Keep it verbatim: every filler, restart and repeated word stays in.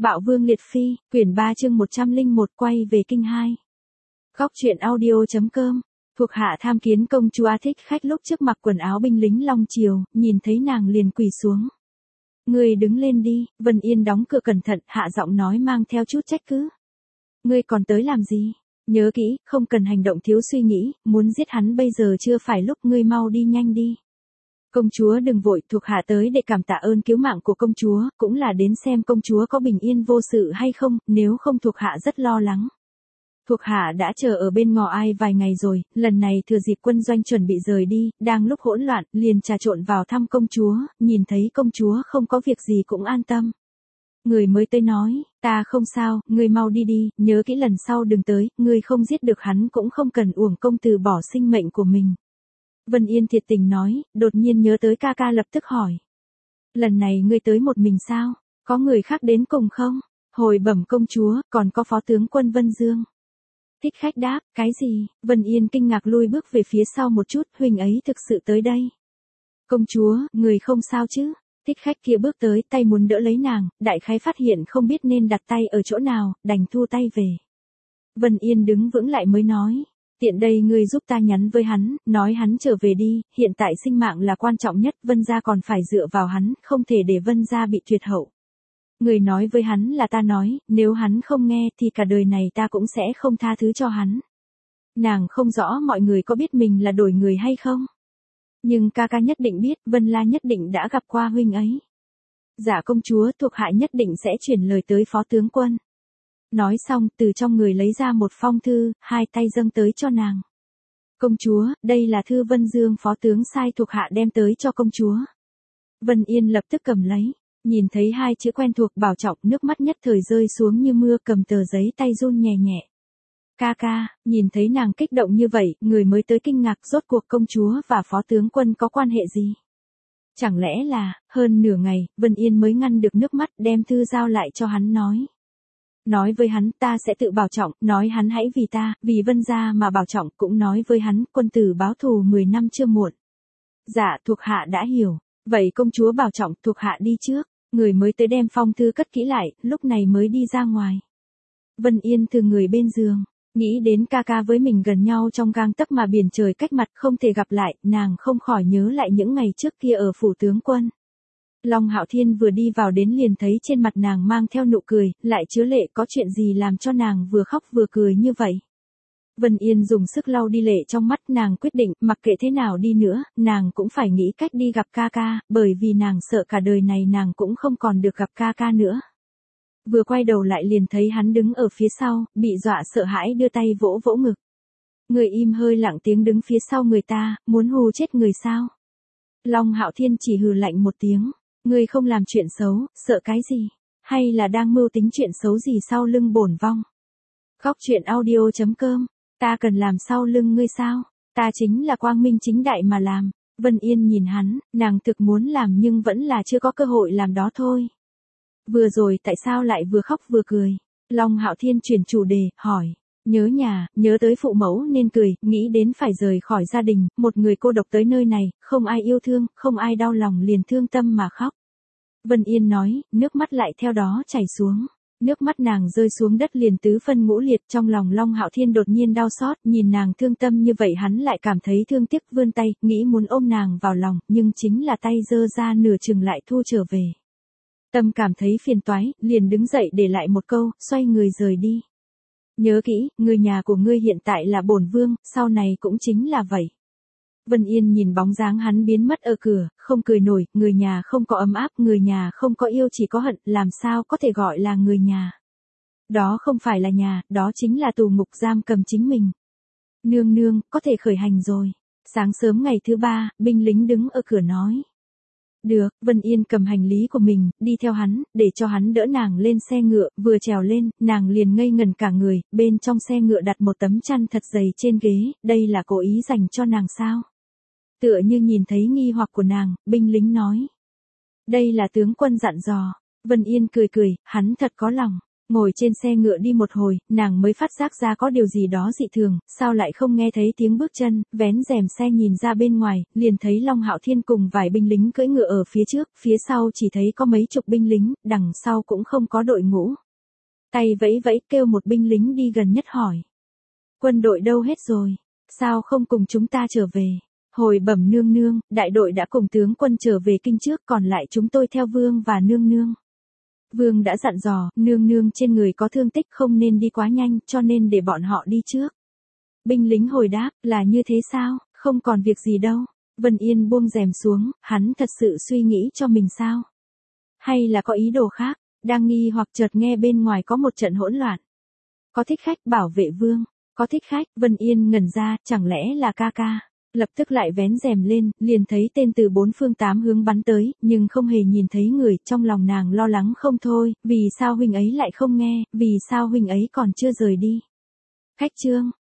Bạo Vương Liệt Phi, quyển ba chương một trăm lẻ một quay về kinh hai. Góc truyện audio.com. Thuộc hạ tham kiến công chúa Thích Khách lúc trước mặc quần áo binh lính Long Triều, nhìn thấy nàng liền quỳ xuống. Ngươi đứng lên đi, Vân Yên đóng cửa cẩn thận, hạ giọng nói mang theo chút trách cứ. Ngươi còn tới làm gì? Nhớ kỹ, không cần hành động thiếu suy nghĩ, muốn giết hắn bây giờ chưa phải lúc, ngươi mau đi nhanh đi. Công chúa đừng vội, thuộc hạ tới để cảm tạ ơn cứu mạng của công chúa, cũng là đến xem công chúa có bình yên vô sự hay không, nếu không thuộc hạ rất lo lắng. Thuộc hạ đã chờ ở bên ngò ai vài ngày rồi, lần này thừa dịp quân doanh chuẩn bị rời đi, đang lúc hỗn loạn, liền trà trộn vào thăm công chúa, nhìn thấy công chúa không có việc gì cũng an tâm. Người mới tới nói, ta không sao, ngươi mau đi đi, nhớ kỹ lần sau đừng tới, ngươi không giết được hắn cũng không cần uổng công từ bỏ sinh mệnh của mình. Vân Yên thiệt tình nói, đột nhiên nhớ tới ca ca lập tức hỏi. Lần này ngươi tới một mình sao? Có người khác đến cùng không? Hồi bẩm công chúa, còn có phó tướng quân Vân Dương. Thích Khách đáp, cái gì? Vân Yên kinh ngạc lui bước về phía sau một chút, huynh ấy thực sự tới đây. Công chúa, người không sao chứ? Thích Khách kia bước tới, tay muốn đỡ lấy nàng, đại khái phát hiện không biết nên đặt tay ở chỗ nào, đành thu tay về. Vân Yên đứng vững lại mới nói. Tiện đây ngươi giúp ta nhắn với hắn, nói hắn trở về đi, hiện tại sinh mạng là quan trọng nhất, Vân gia còn phải dựa vào hắn, không thể để Vân gia bị tuyệt hậu. Người nói với hắn là ta nói, nếu hắn không nghe thì cả đời này ta cũng sẽ không tha thứ cho hắn. Nàng không rõ mọi người có biết mình là đổi người hay không. Nhưng ca ca nhất định biết, Vân La nhất định đã gặp qua huynh ấy. Dạ công chúa, thuộc hạ nhất định sẽ chuyển lời tới phó tướng quân. Nói xong, từ trong người lấy ra một phong thư, hai tay dâng tới cho nàng. Công chúa, đây là thư Vân Dương phó tướng sai thuộc hạ đem tới cho công chúa. Vân Yên lập tức cầm lấy, nhìn thấy hai chữ quen thuộc Bảo Trọng, nước mắt nhất thời rơi xuống như mưa, cầm tờ giấy tay run nhẹ nhẹ. Ca ca, nhìn thấy nàng kích động như vậy, người mới tới kinh ngạc, rốt cuộc công chúa và phó tướng quân có quan hệ gì? Chẳng lẽ là, hơn nửa ngày, Vân Yên mới ngăn được nước mắt, đem thư giao lại cho hắn nói. Nói với hắn ta sẽ tự bảo trọng, nói hắn hãy vì ta, vì Vân gia mà bảo trọng, cũng nói với hắn quân tử báo thù mười năm chưa muộn. Dạ thuộc hạ đã hiểu, vậy công chúa bảo trọng, thuộc hạ đi trước, người mới tới đem phong thư cất kỹ lại, lúc này mới đi ra ngoài. Vân Yên từ người bên giường, nghĩ đến ca ca với mình gần nhau trong gang tấc mà biển trời cách mặt không thể gặp lại, nàng không khỏi nhớ lại những ngày trước kia ở phủ tướng quân. Long Hạo Thiên vừa đi vào đến liền thấy trên mặt nàng mang theo nụ cười, lại chứa lệ, có chuyện gì làm cho nàng vừa khóc vừa cười như vậy. Vân Yên dùng sức lau đi lệ trong mắt, nàng quyết định, mặc kệ thế nào đi nữa, nàng cũng phải nghĩ cách đi gặp ca ca, bởi vì nàng sợ cả đời này nàng cũng không còn được gặp ca ca nữa. Vừa quay đầu lại liền thấy hắn đứng ở phía sau, bị dọa sợ hãi đưa tay vỗ vỗ ngực. Người im hơi lặng tiếng đứng phía sau người ta, muốn hù chết người sao? Long Hạo Thiên chỉ hừ lạnh một tiếng. Ngươi không làm chuyện xấu, sợ cái gì? Hay là đang mưu tính chuyện xấu gì sau lưng bổn vong? Góc truyện audio.com. Ta cần làm sau lưng ngươi sao? Ta chính là quang minh chính đại mà làm. Vân Yên nhìn hắn, nàng thực muốn làm nhưng vẫn là chưa có cơ hội làm đó thôi. Vừa rồi tại sao lại vừa khóc vừa cười? Long Hạo Thiên chuyển chủ đề, hỏi. Nhớ nhà, nhớ tới phụ mẫu nên cười, nghĩ đến phải rời khỏi gia đình, một người cô độc tới nơi này, không ai yêu thương, không ai đau lòng liền thương tâm mà khóc. Vân Yên nói, nước mắt lại theo đó chảy xuống. Nước mắt nàng rơi xuống đất liền tứ phân ngũ liệt, trong lòng Long Hạo Thiên đột nhiên đau xót, nhìn nàng thương tâm như vậy hắn lại cảm thấy thương tiếc, vươn tay, nghĩ muốn ôm nàng vào lòng, nhưng chính là tay giơ ra nửa chừng lại thu trở về. Tâm cảm thấy phiền toái, liền đứng dậy để lại một câu, xoay người rời đi. Nhớ kỹ, người nhà của ngươi hiện tại là bổn vương, sau này cũng chính là vậy. Vân Yên nhìn bóng dáng hắn biến mất ở cửa, không cười nổi, người nhà không có ấm áp, người nhà không có yêu chỉ có hận, làm sao có thể gọi là người nhà. Đó không phải là nhà, đó chính là tù ngục giam cầm chính mình. Nương nương, có thể khởi hành rồi. Sáng sớm ngày thứ ba, binh lính đứng ở cửa nói. Được, Vân Yên cầm hành lý của mình, đi theo hắn, để cho hắn đỡ nàng lên xe ngựa, vừa trèo lên, nàng liền ngây ngần cả người, bên trong xe ngựa đặt một tấm chăn thật dày trên ghế, đây là cố ý dành cho nàng sao? Tựa như nhìn thấy nghi hoặc của nàng, binh lính nói. Đây là tướng quân dặn dò, Vân Yên cười cười, hắn thật có lòng. Ngồi trên xe ngựa đi một hồi, nàng mới phát giác ra có điều gì đó dị thường, sao lại không nghe thấy tiếng bước chân, vén rèm xe nhìn ra bên ngoài, liền thấy Long Hạo Thiên cùng vài binh lính cưỡi ngựa ở phía trước, phía sau chỉ thấy có mấy chục binh lính, đằng sau cũng không có đội ngũ. Tay vẫy vẫy kêu một binh lính đi gần nhất hỏi. Quân đội đâu hết rồi? Sao không cùng chúng ta trở về? Hồi bẩm nương nương, đại đội đã cùng tướng quân trở về kinh trước, còn lại chúng tôi theo vương và nương nương. Vương đã dặn dò, nương nương trên người có thương tích không nên đi quá nhanh, cho nên để bọn họ đi trước. Binh lính hồi đáp, là như thế sao, không còn việc gì đâu. Vân Yên buông rèm xuống, hắn thật sự suy nghĩ cho mình sao? Hay là có ý đồ khác? Đang nghi hoặc chợt nghe bên ngoài có một trận hỗn loạn. Có thích khách bảo vệ vương, có thích khách, Vân Yên ngẩn ra, chẳng lẽ là ca ca. Lập tức lại vén rèm lên, liền thấy tên từ bốn phương tám hướng bắn tới, nhưng không hề nhìn thấy người, trong lòng nàng lo lắng không thôi, vì sao huynh ấy lại không nghe, vì sao huynh ấy còn chưa rời đi. Khách trương,